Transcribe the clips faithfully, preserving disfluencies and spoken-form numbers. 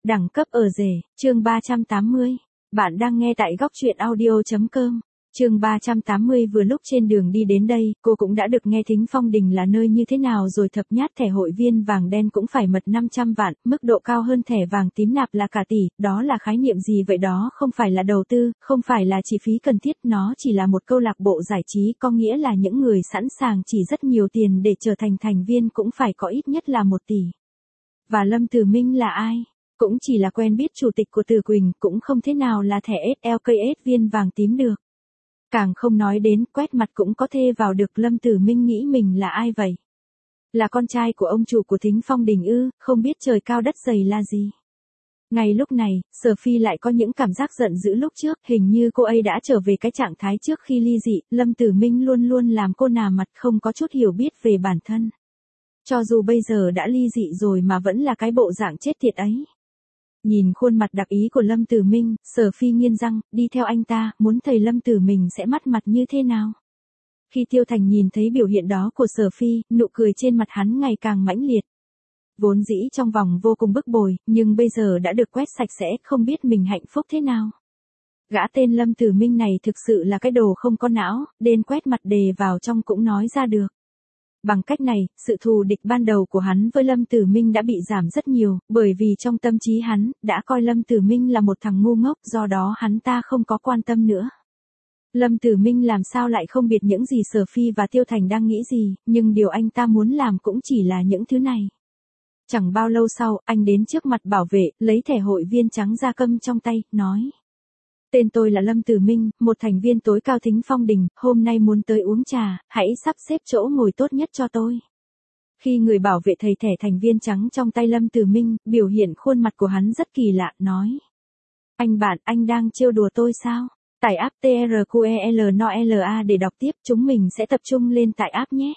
Đẳng cấp ở rể, chương ba trăm tám mươi. Bạn đang nghe tại góc truyện audio.com. Chương ba trăm tám mươi. Vừa lúc trên đường đi đến đây, cô cũng đã được nghe Thính Phong Đình là nơi như thế nào rồi. Thập nhát thẻ hội viên vàng đen cũng phải mật năm trăm vạn, mức độ cao hơn thẻ vàng tím nạp là cả tỷ, đó là khái niệm gì vậy? Đó không phải là đầu tư, không phải là chi phí cần thiết, nó chỉ là một câu lạc bộ giải trí, có nghĩa là những người sẵn sàng chỉ rất nhiều tiền để trở thành thành viên cũng phải có ít nhất là một tỷ. Và Lâm Tử Minh là ai? Cũng chỉ là quen biết chủ tịch của Tử Quỳnh, cũng không thế nào là thẻ ét lờ ca ét viên vàng tím được. Càng không nói đến quét mặt cũng có thể vào được. Lâm Tử Minh nghĩ mình là ai vậy? Là con trai của ông chủ của Thính Phong Đình ư? Không biết trời cao đất dày là gì. Ngay lúc này, Sở Phi lại có những cảm giác giận dữ. Lúc trước, hình như cô ấy đã trở về cái trạng thái trước khi ly dị. Lâm Tử Minh luôn luôn làm cô nà mặt, không có chút hiểu biết về bản thân. Cho dù bây giờ đã ly dị rồi mà vẫn là cái bộ dạng chết tiệt ấy. Nhìn khuôn mặt đặc ý của Lâm Tử Minh, Sở Phi nghiến răng, đi theo anh ta, muốn thầy Lâm Tử mình sẽ mắt mặt như thế nào. Khi Tiêu Thành nhìn thấy biểu hiện đó của Sở Phi, nụ cười trên mặt hắn ngày càng mãnh liệt. Vốn dĩ trong vòng vô cùng bức bồi, nhưng bây giờ đã được quét sạch sẽ, không biết mình hạnh phúc thế nào. Gã tên Lâm Tử Minh này thực sự là cái đồ không có não, đến quét mặt đề vào trong cũng nói ra được. Bằng cách này, sự thù địch ban đầu của hắn với Lâm Tử Minh đã bị giảm rất nhiều, bởi vì trong tâm trí hắn, đã coi Lâm Tử Minh là một thằng ngu ngốc, do đó hắn ta không có quan tâm nữa. Lâm Tử Minh làm sao lại không biết những gì Sở Phi và Tiêu Thành đang nghĩ gì, nhưng điều anh ta muốn làm cũng chỉ là những thứ này. Chẳng bao lâu sau, anh đến trước mặt bảo vệ, lấy thẻ hội viên trắng da câm trong tay, nói. Tên tôi là Lâm Tử Minh, một thành viên tối cao Thính Phong Đình, hôm nay muốn tới uống trà, hãy sắp xếp chỗ ngồi tốt nhất cho tôi. Khi người bảo vệ thầy thẻ thành viên trắng trong tay Lâm Tử Minh, biểu hiện khuôn mặt của hắn rất kỳ lạ, nói. Anh bạn, anh đang trêu đùa tôi sao? Tải app tê rờ quy e lờ en o lờ a để đọc tiếp, chúng mình sẽ tập trung lên tại app nhé.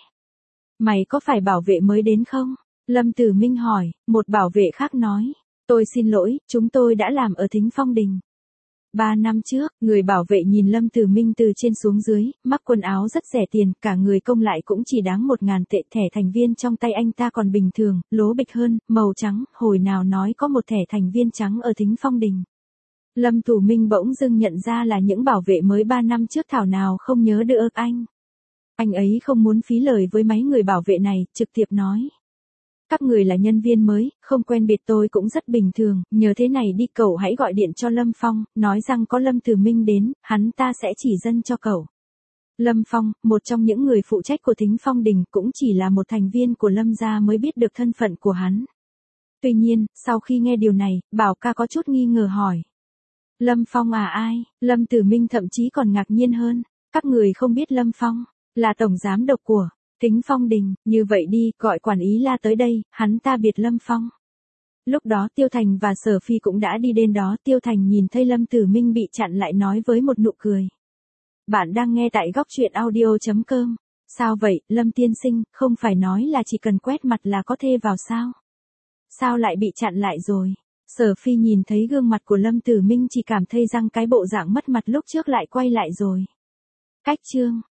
Mày có phải bảo vệ mới đến không? Lâm Tử Minh hỏi, một bảo vệ khác nói. Tôi xin lỗi, chúng tôi đã làm ở Thính Phong Đình. Ba năm trước, người bảo vệ nhìn Lâm Tử Minh từ trên xuống dưới, mắc quần áo rất rẻ tiền, cả người công lại cũng chỉ đáng một ngàn tệ. Thẻ thành viên trong tay anh ta còn bình thường, lố bịch hơn, màu trắng, hồi nào nói có một thẻ thành viên trắng ở Thính Phong Đình. Lâm Tử Minh bỗng dưng nhận ra là những bảo vệ mới ba năm trước thảo nào không nhớ được anh. Anh ấy không muốn phí lời với mấy người bảo vệ này, trực tiếp nói. Các người là nhân viên mới, không quen biết tôi cũng rất bình thường, nhờ thế này đi cậu hãy gọi điện cho Lâm Phong, nói rằng có Lâm Tử Minh đến, hắn ta sẽ chỉ dân cho cậu. Lâm Phong, một trong những người phụ trách của Thính Phong Đình, cũng chỉ là một thành viên của Lâm gia mới biết được thân phận của hắn. Tuy nhiên, sau khi nghe điều này, Bảo ca có chút nghi ngờ hỏi. Lâm Phong à ai? Lâm Tử Minh thậm chí còn ngạc nhiên hơn. Các người không biết Lâm Phong, là tổng giám đốc của Thính Phong Đình, như vậy đi, gọi quản ý La tới đây, hắn ta biệt Lâm Phong. Lúc đó Tiêu Thành và Sở Phi cũng đã đi đến đó. Tiêu Thành nhìn thấy Lâm Tử Minh bị chặn lại nói với một nụ cười. Bạn đang nghe tại góc truyện audio.com. Sao vậy, Lâm tiên sinh, không phải nói là chỉ cần quét mặt là có thể vào sao? Sao lại bị chặn lại rồi? Sở Phi nhìn thấy gương mặt của Lâm Tử Minh chỉ cảm thấy rằng cái bộ dạng mất mặt lúc trước lại quay lại rồi. Cách chương